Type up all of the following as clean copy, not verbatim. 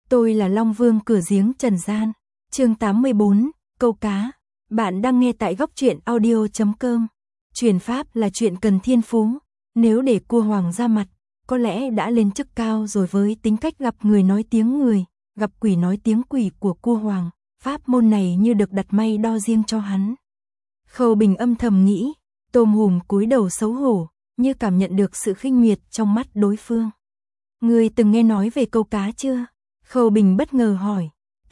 Tôi là Long Vương cửa giếng trần gian. Chương 84, câu cá. Bạn đang nghe tại góc truyện audio.com. Truyền pháp là chuyện cần thiên phú. Nếu để cua hoàng ra mặt, có lẽ đã lên chức cao rồi. Với tính cách gặp người nói tiếng người, gặp quỷ nói tiếng quỷ của cua hoàng, pháp môn này như được đặt may đo riêng cho hắn. Khâu Bình âm thầm nghĩ, Tôm Hùm cúi đầu xấu hổ, như cảm nhận được sự khinh miệt trong mắt đối phương. Ngươi từng nghe nói về câu cá chưa? Khâu Bình bất ngờ hỏi.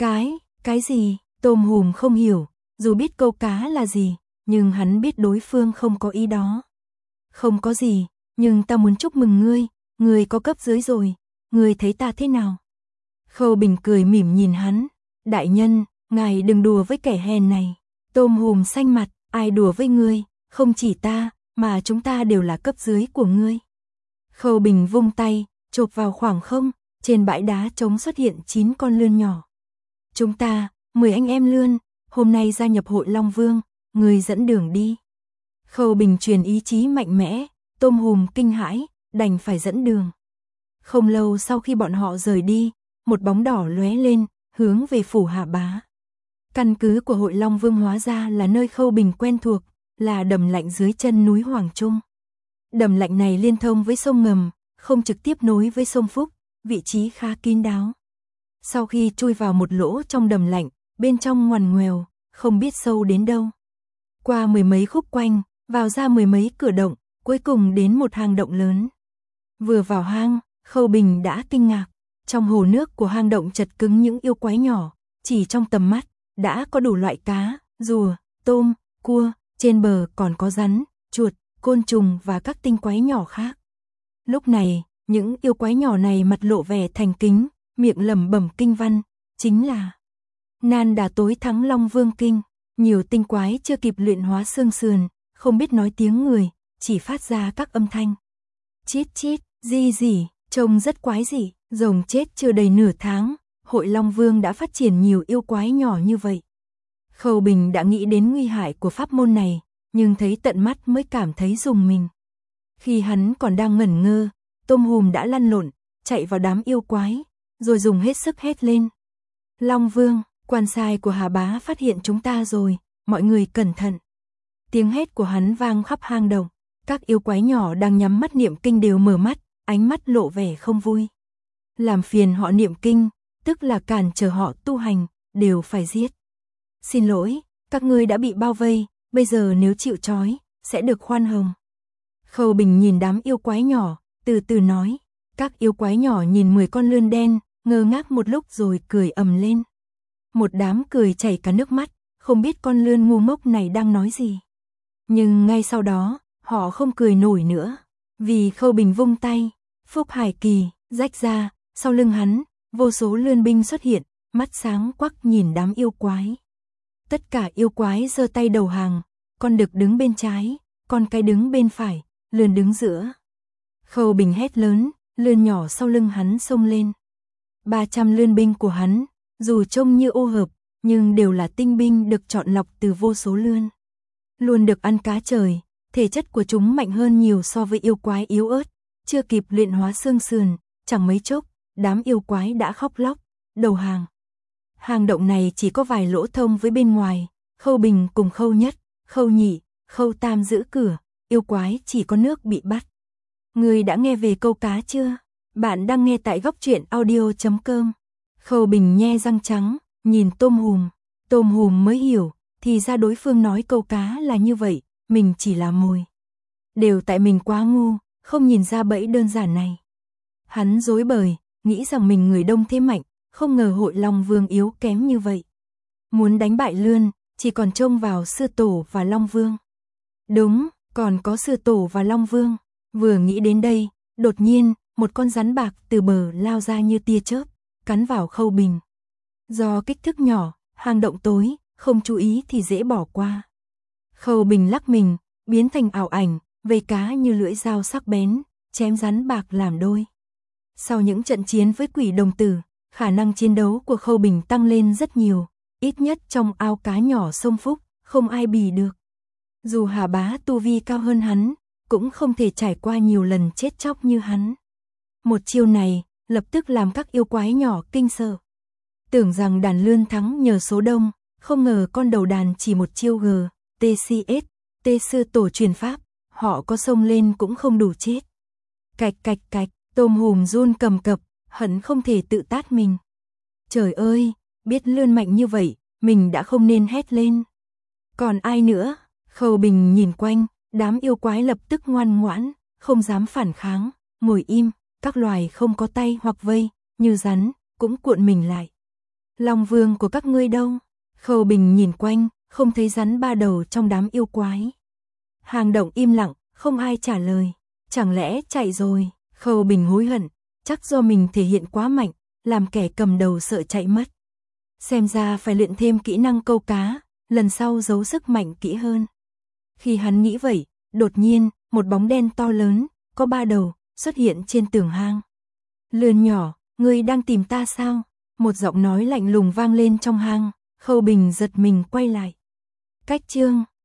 Cái gì? Tôm Hùm không hiểu, dù biết câu cá là gì, nhưng hắn biết đối phương không có ý đó. Không có gì, nhưng ta muốn chúc mừng ngươi, ngươi có cấp dưới rồi, ngươi thấy ta thế nào? Khâu Bình cười mỉm nhìn hắn. Đại nhân, ngài đừng đùa với kẻ hèn này. Tôm Hùm xanh mặt, ai đùa với ngươi, không chỉ ta, mà chúng ta đều là cấp dưới của ngươi. Khâu Bình vung tay, chộp vào khoảng không, trên bãi đá trống xuất hiện 9 con lươn nhỏ. Chúng ta, 10 anh em lươn, hôm nay gia nhập hội Long Vương, ngươi dẫn đường đi. Khâu Bình truyền ý chí mạnh mẽ, Tôm Hùm kinh hãi, đành phải dẫn đường. Không lâu sau khi bọn họ rời đi, một bóng đỏ lóe lên, hướng về phủ Hà Bá. Căn cứ của hội Long Vương hóa ra là nơi Khâu Bình quen thuộc, là đầm lạnh dưới chân núi Hoàng Trung. Đầm lạnh này liên thông với sông ngầm, không trực tiếp nối với sông Phúc, vị trí khá kín đáo. Sau khi chui vào một lỗ trong đầm lạnh, bên trong ngoằn ngoèo, không biết sâu đến đâu. Qua mười mấy khúc quanh, vào ra mười mấy cửa động, cuối cùng đến một hang động lớn. Vừa vào hang, Khâu Bình đã kinh ngạc. Trong hồ nước của hang động chật cứng những yêu quái nhỏ, chỉ trong tầm mắt, đã có đủ loại cá, rùa, tôm, cua, trên bờ còn có rắn, chuột, côn trùng và các tinh quái nhỏ khác. Lúc này, những yêu quái nhỏ này mặt lộ vẻ thành kính, miệng lẩm bẩm kinh văn, chính là Nan Đà Tối Thắng Long Vương Kinh. Nhiều tinh quái chưa kịp luyện hóa xương sườn, không biết nói tiếng người, chỉ phát ra các âm thanh. Chít chít, gì, trông rất quái dị. Rồng chết chưa đầy nửa tháng, hội Long Vương đã phát triển nhiều yêu quái nhỏ như vậy. Khâu Bình đã nghĩ đến nguy hại của pháp môn này, nhưng thấy tận mắt mới cảm thấy rùng mình. Khi hắn còn đang ngẩn ngơ, Tôm Hùm đã lăn lộn, chạy vào đám yêu quái, rồi dùng hết sức hét lên. Long Vương, quan sai của Hà Bá phát hiện chúng ta rồi, mọi người cẩn thận. Tiếng hét của hắn vang khắp hang động, các yêu quái nhỏ đang nhắm mắt niệm kinh đều mở mắt, ánh mắt lộ vẻ không vui. Làm phiền họ niệm kinh, tức là cản trở họ tu hành, đều phải giết. Xin lỗi, các ngươi đã bị bao vây, bây giờ nếu chịu trói, sẽ được khoan hồng. Khâu Bình nhìn đám yêu quái nhỏ, từ từ nói. Các yêu quái nhỏ nhìn 10 con lươn đen, ngơ ngác một lúc rồi cười ầm lên. Một đám cười chảy cả nước mắt, không biết con lươn ngu ngốc này đang nói gì. Nhưng ngay sau đó, họ không cười nổi nữa, vì Khâu Bình vung tay, Phúc Hải Kỳ rách ra. Sau lưng hắn, vô số lươn binh xuất hiện, mắt sáng quắc nhìn đám yêu quái. Tất cả yêu quái giơ tay đầu hàng, con đực đứng bên trái, con cái đứng bên phải, lươn đứng giữa. Khâu Bình hét lớn, lươn nhỏ sau lưng hắn xông lên. 300 lươn binh của hắn, dù trông như ô hợp, nhưng đều là tinh binh được chọn lọc từ vô số lươn. Luôn được ăn cá trời, thể chất của chúng mạnh hơn nhiều so với yêu quái yếu ớt, chưa kịp luyện hóa xương sườn, chẳng mấy chốc. Đám yêu quái đã khóc lóc, đầu hàng. Hang động này chỉ có vài lỗ thông với bên ngoài, Khâu Bình cùng Khâu Nhất, Khâu Nhị, Khâu Tam giữ cửa, yêu quái chỉ có nước bị bắt. Ngươi đã nghe về câu cá chưa? Bạn đang nghe tại góc truyện audio.com. Khâu Bình nhe răng trắng, nhìn Tôm Hùm mới hiểu, thì ra đối phương nói câu cá là như vậy, mình chỉ là mồi. Đều tại mình quá ngu, không nhìn ra bẫy đơn giản này. Hắn rối bời, nghĩ rằng mình người đông thế mạnh, không ngờ hội Long Vương yếu kém như vậy. Muốn đánh bại lươn, chỉ còn trông vào sư tổ và Long Vương. Đúng, còn có sư tổ và Long Vương. Vừa nghĩ đến đây, đột nhiên, một con rắn bạc từ bờ lao ra như tia chớp, cắn vào Khâu Bình. Do kích thước nhỏ, hang động tối, không chú ý thì dễ bỏ qua. Khâu Bình lắc mình, biến thành ảo ảnh, vây cá như lưỡi dao sắc bén, chém rắn bạc làm đôi. Sau những trận chiến với quỷ đồng tử, khả năng chiến đấu của Khâu Bình tăng lên rất nhiều, ít nhất trong ao cá nhỏ sông Phúc, không ai bì được. Dù Hà Bá tu vi cao hơn hắn, cũng không thể trải qua nhiều lần chết chóc như hắn. Một chiêu này, lập tức làm các yêu quái nhỏ kinh sợ. Tưởng rằng đàn lươn thắng nhờ số đông, không ngờ con đầu đàn chỉ một chiêu G, TCS, T sư tổ truyền pháp, họ có xông lên cũng không đủ chết. Cạch cạch cạch, tôm hùm run cầm cập, hận không thể tự tát mình. Trời ơi, biết lươn mạnh như vậy, mình đã không nên hét lên. Còn ai nữa? Khâu Bình nhìn quanh, đám yêu quái lập tức ngoan ngoãn, không dám phản kháng, ngồi im, các loài không có tay hoặc vây, như rắn, cũng cuộn mình lại. Long vương của các ngươi đâu? Khâu Bình nhìn quanh, không thấy rắn ba đầu trong đám yêu quái. Hang động im lặng, không ai trả lời. Chẳng lẽ chạy rồi? Khâu Bình hối hận, chắc do mình thể hiện quá mạnh, làm kẻ cầm đầu sợ chạy mất. Xem ra phải luyện thêm kỹ năng câu cá, lần sau giấu sức mạnh kỹ hơn. Khi hắn nghĩ vậy, đột nhiên, một bóng đen to lớn, có ba đầu, xuất hiện trên tường hang. Lươn nhỏ, ngươi đang tìm ta sao? Một giọng nói lạnh lùng vang lên trong hang, Khâu Bình giật mình quay lại. Cách chương